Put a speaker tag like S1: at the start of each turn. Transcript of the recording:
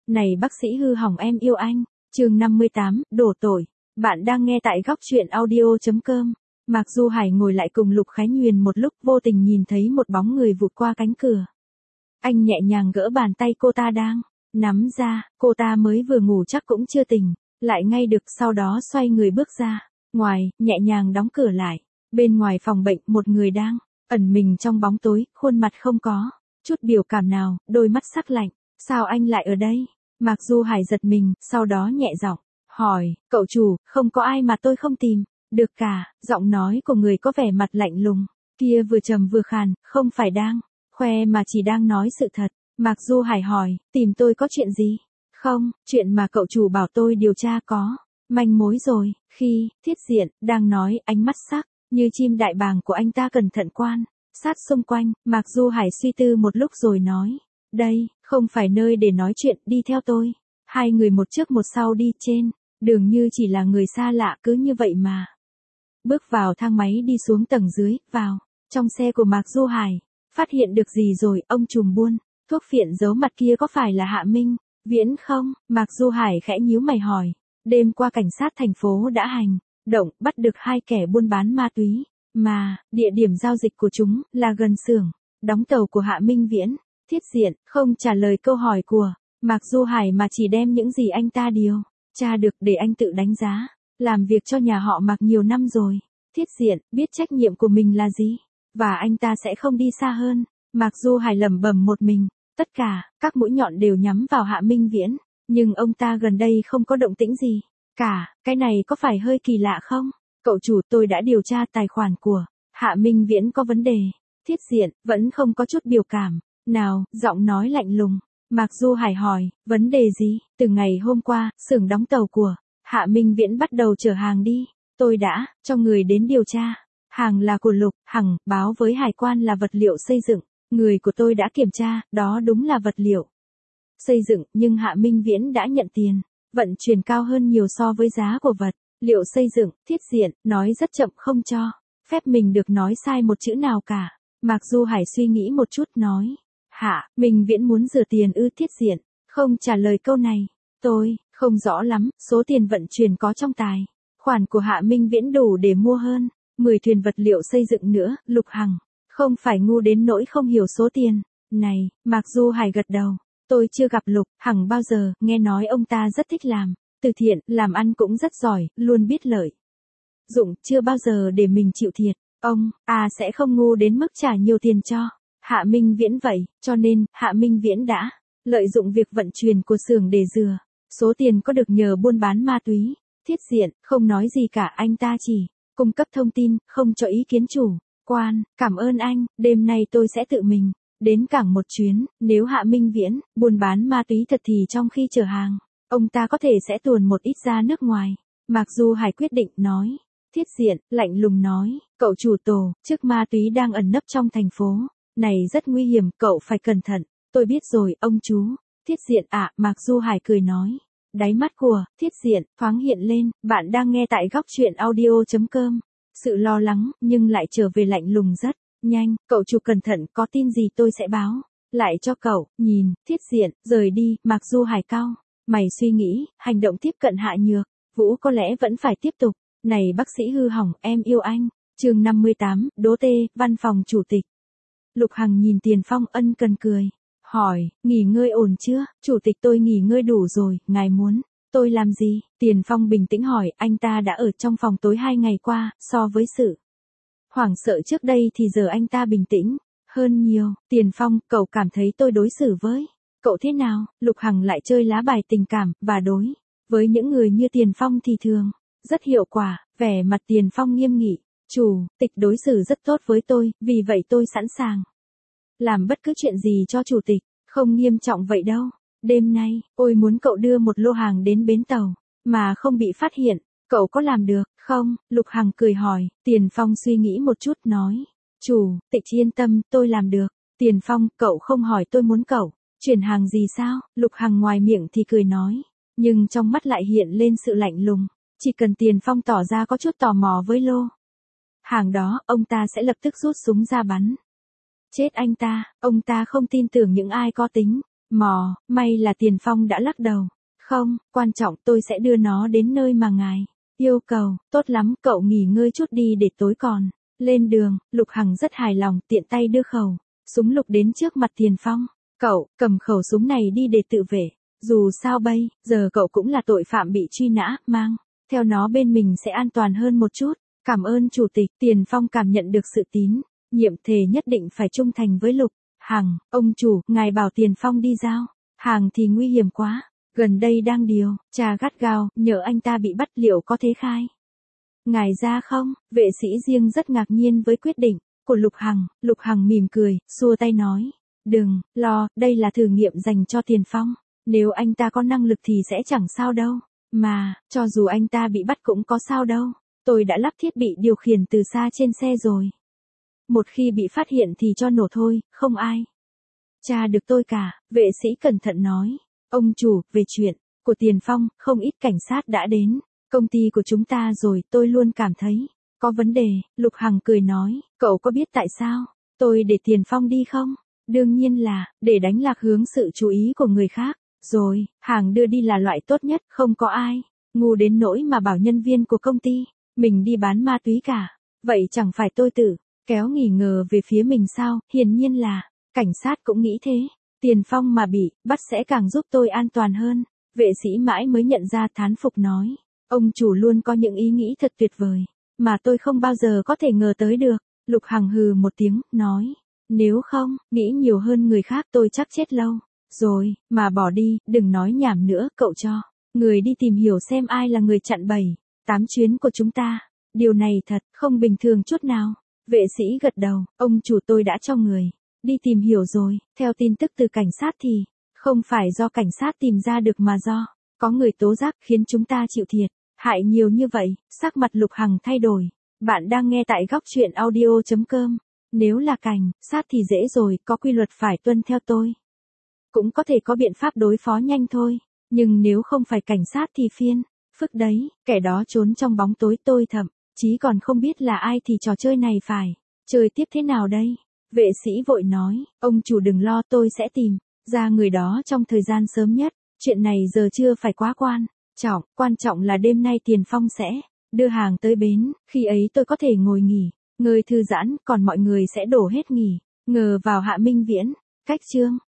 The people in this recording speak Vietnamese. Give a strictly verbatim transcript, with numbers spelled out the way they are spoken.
S1: Này bác sĩ hư hỏng em yêu anh, chương năm mươi tám, đổ tội. Bạn đang nghe tại góc truyện audio chấm com. Mạc Du Hải ngồi lại cùng Lục Khánh Huyền một lúc, vô tình nhìn thấy một bóng người vụt qua cánh cửa. Anh nhẹ nhàng gỡ bàn tay cô ta đang nắm ra, cô ta mới vừa ngủ chắc cũng chưa tỉnh, lại ngay được, sau đó xoay người bước ra ngoài, nhẹ nhàng đóng cửa lại. Bên ngoài phòng bệnh, một người đang ẩn mình trong bóng tối, khuôn mặt không có chút biểu cảm nào, đôi mắt sắc lạnh. Sao anh lại ở đây? Mạc Du Hải giật mình, sau đó nhẹ giọng hỏi, cậu chủ, không có ai mà tôi không tìm được cả. Giọng nói của người có vẻ mặt lạnh lùng kia vừa trầm vừa khàn, không phải đang khoe mà chỉ đang nói sự thật. Mạc Du Hải hỏi, tìm tôi có chuyện gì? Không, chuyện mà cậu chủ bảo tôi điều tra có manh mối rồi. Khi Thiết Diện đang nói, ánh mắt sắc như chim đại bàng của anh ta cẩn thận quan sát xung quanh. Mạc Du Hải suy tư một lúc rồi nói, đây không phải nơi để nói chuyện, đi theo tôi. Hai người một trước một sau đi trên đường như chỉ là người xa lạ, cứ như vậy mà bước vào thang máy, đi xuống tầng dưới, vào trong xe của Mạc Du Hải. Phát hiện được gì rồi? Ông trùm buôn thuốc phiện giấu mặt kia có phải là Hạ Minh Viễn không? Mạc Du Hải khẽ nhíu mày hỏi. Đêm qua cảnh sát thành phố đã hành động, bắt được hai kẻ buôn bán ma túy, mà địa điểm giao dịch của chúng là gần xưởng đóng tàu của Hạ Minh Viễn. Thiết Diện không trả lời câu hỏi của Mạc Du Hải mà chỉ đem những gì anh ta điều tra được để anh tự đánh giá. Làm việc cho nhà họ Mạc nhiều năm rồi, Thiết Diện biết trách nhiệm của mình là gì, và anh ta sẽ không đi xa hơn. Mạc Du Hải lẩm bẩm một mình, tất cả các mũi nhọn đều nhắm vào Hạ Minh Viễn, nhưng ông ta gần đây không có động tĩnh gì cả, cái này có phải hơi kỳ lạ không? Cậu chủ, tôi đã điều tra tài khoản của Hạ Minh Viễn có vấn đề. Thiết Diện vẫn không có chút biểu cảm nào, giọng nói lạnh lùng. Mạc Du Hải hỏi, vấn đề gì? Từ ngày hôm qua, xưởng đóng tàu của Hạ Minh Viễn bắt đầu chở hàng đi. Tôi đã cho người đến điều tra. Hàng là của Lục Hằng, báo với hải quan là vật liệu xây dựng. Người của tôi đã kiểm tra, đó đúng là vật liệu xây dựng, nhưng Hạ Minh Viễn đã nhận tiền vận chuyển cao hơn nhiều so với giá của vật liệu xây dựng. Thiết Diện nói rất chậm, không cho phép mình được nói sai một chữ nào cả. Mạc Du Hải suy nghĩ một chút nói, Hạ Minh Viễn muốn rửa tiền ư? Thiết Diện không trả lời câu này. Tôi không rõ lắm, số tiền vận chuyển có trong tài khoản của Hạ Minh Viễn đủ để mua hơn mười thuyền vật liệu xây dựng nữa. Lục Hằng không phải ngu đến nỗi không hiểu số tiền này. Mạc Du Hải gật đầu. Tôi chưa gặp Lục Hằng bao giờ, nghe nói ông ta rất thích làm từ thiện, làm ăn cũng rất giỏi, luôn biết lợi dụng, chưa bao giờ để mình chịu thiệt. Ông à sẽ không ngu đến mức trả nhiều tiền cho Hạ Minh Viễn vậy, cho nên Hạ Minh Viễn đã lợi dụng việc vận chuyển của xưởng để dừa số tiền có được nhờ buôn bán ma túy. Thiết Diện không nói gì cả, anh ta chỉ cung cấp thông tin, không cho ý kiến chủ quan. Cảm ơn anh, đêm nay tôi sẽ tự mình đến cảng một chuyến. Nếu Hạ Minh Viễn buôn bán ma túy thật thì trong khi chở hàng, ông ta có thể sẽ tuồn một ít ra nước ngoài. Mạc Du Hải quyết định nói. Thiết Diện lạnh lùng nói, cậu chủ, tổ chức ma túy đang ẩn nấp trong thành phố này rất nguy hiểm, cậu phải cẩn thận. Tôi biết rồi, ông chú. Thiết Diện ạ. À, Mạc Du Hải cười nói. Đáy mắt của Thiết Diện thoáng hiện lên. Bạn đang nghe tại góc truyện audio chấm com. Sự lo lắng nhưng lại trở về lạnh lùng rất nhanh. Cậu chủ cẩn thận, có tin gì tôi sẽ báo lại cho cậu. Nhìn Thiết Diện rời đi, Mạc Du Hải cau mày suy nghĩ, hành động tiếp cận Hạ Nhược Vũ có lẽ vẫn phải tiếp tục. Này bác sĩ hư hỏng, em yêu anh. Chương năm mươi tám, Đỗ Tê, văn phòng chủ tịch. Lục Hằng nhìn Tiền Phong ân cần cười, hỏi, nghỉ ngơi ổn chưa? Chủ tịch, tôi nghỉ ngơi đủ rồi, ngài muốn tôi làm gì? Tiền Phong bình tĩnh hỏi. Anh ta đã ở trong phòng tối hai ngày qua, so với sự hoảng sợ trước đây thì giờ anh ta bình tĩnh hơn nhiều. Tiền Phong, cậu cảm thấy tôi đối xử với cậu thế nào? Lục Hằng lại chơi lá bài tình cảm, và đối với những người như Tiền Phong thì thường rất hiệu quả. Vẻ mặt Tiền Phong nghiêm nghị. Chủ tịch đối xử rất tốt với tôi, vì vậy tôi sẵn sàng làm bất cứ chuyện gì cho chủ tịch. Không nghiêm trọng vậy đâu. Đêm nay, tôi muốn cậu đưa một lô hàng đến bến tàu mà không bị phát hiện. Cậu có làm được không? Lục Hằng cười hỏi. Tiền Phong suy nghĩ một chút nói. Chủ tịch yên tâm, tôi làm được. Tiền Phong, cậu không hỏi tôi muốn cậu chuyển hàng gì sao? Lục Hằng ngoài miệng thì cười nói, nhưng trong mắt lại hiện lên sự lạnh lùng. Chỉ cần Tiền Phong tỏ ra có chút tò mò với lô hàng đó, ông ta sẽ lập tức rút súng ra bắn chết anh ta. Ông ta không tin tưởng những ai có tính Mò, may là Tiền Phong đã lắc đầu. Không, quan trọng tôi sẽ đưa nó đến nơi mà ngài yêu cầu. Tốt lắm, cậu nghỉ ngơi chút đi để tối còn lên đường. Lục Hằng rất hài lòng, tiện tay đưa khẩu súng lục đến trước mặt Tiền Phong. Cậu, cầm khẩu súng này đi để tự vệ. Dù sao bây giờ cậu cũng là tội phạm bị truy nã, mang theo nó bên mình sẽ an toàn hơn một chút. Cảm ơn chủ tịch. Tiền Phong cảm nhận được sự tín nhiệm, thề nhất định phải trung thành với Lục Hằng. Ông chủ, ngài bảo Tiền Phong đi giao hàng thì nguy hiểm quá. Gần đây đang điều tra gắt gao, nhờ anh ta bị bắt liệu có thế khai ngài ra không? Vệ sĩ riêng rất ngạc nhiên với quyết định của Lục Hằng. Lục Hằng mỉm cười, xua tay nói. Đừng lo, đây là thử nghiệm dành cho Tiền Phong. Nếu anh ta có năng lực thì sẽ chẳng sao đâu. Mà, cho dù anh ta bị bắt cũng có sao đâu. Tôi đã lắp thiết bị điều khiển từ xa trên xe rồi. Một khi bị phát hiện thì cho nổ thôi, không ai tra được tôi cả. Vệ sĩ cẩn thận nói. Ông chủ, về chuyện của Tiền Phong, không ít cảnh sát đã đến công ty của chúng ta rồi, tôi luôn cảm thấy có vấn đề. Lục Hằng cười nói, cậu có biết tại sao tôi để Tiền Phong đi không? Đương nhiên là để đánh lạc hướng sự chú ý của người khác. Rồi, hàng đưa đi là loại tốt nhất, không có ai ngu đến nỗi mà bảo nhân viên của công ty mình đi bán ma túy cả. Vậy chẳng phải tôi tự kéo nghi ngờ về phía mình sao? Hiển nhiên là cảnh sát cũng nghĩ thế. Tiền Phong mà bị bắt sẽ càng giúp tôi an toàn hơn. Vệ sĩ mãi mới nhận ra, thán phục nói. Ông chủ luôn có những ý nghĩ thật tuyệt vời, mà tôi không bao giờ có thể ngờ tới được. Lục Hằng hừ một tiếng, nói. Nếu không, nghĩ nhiều hơn người khác tôi chắc chết lâu rồi, mà bỏ đi, đừng nói nhảm nữa, cậu cho người đi tìm hiểu xem ai là người chặn bảy, tám chuyến của chúng ta. Điều này thật không bình thường chút nào. Vệ sĩ gật đầu, ông chủ tôi đã cho người đi tìm hiểu rồi. Theo tin tức từ cảnh sát thì không phải do cảnh sát tìm ra được mà do có người tố giác khiến chúng ta chịu thiệt hại nhiều như vậy. Sắc mặt Lục Hằng thay đổi. Bạn đang nghe tại góc truyện audio chấm com. Nếu là cảnh sát thì dễ rồi, có quy luật phải tuân theo tôi. Cũng có thể có biện pháp đối phó nhanh thôi. Nhưng nếu không phải cảnh sát thì phiên phức đấy, kẻ đó trốn trong bóng tối, tôi thậm chí còn không biết là ai thì trò chơi này phải chơi tiếp thế nào đây? Vệ sĩ vội nói, ông chủ đừng lo, tôi sẽ tìm ra người đó trong thời gian sớm nhất. Chuyện này giờ chưa phải quá quan trọng, quan trọng là đêm nay Tiền Phong sẽ đưa hàng tới bến, khi ấy tôi có thể ngồi nghỉ ngơi thư giãn, còn mọi người sẽ đổ hết nghỉ ngờ vào Hạ Minh Viễn. Cách chương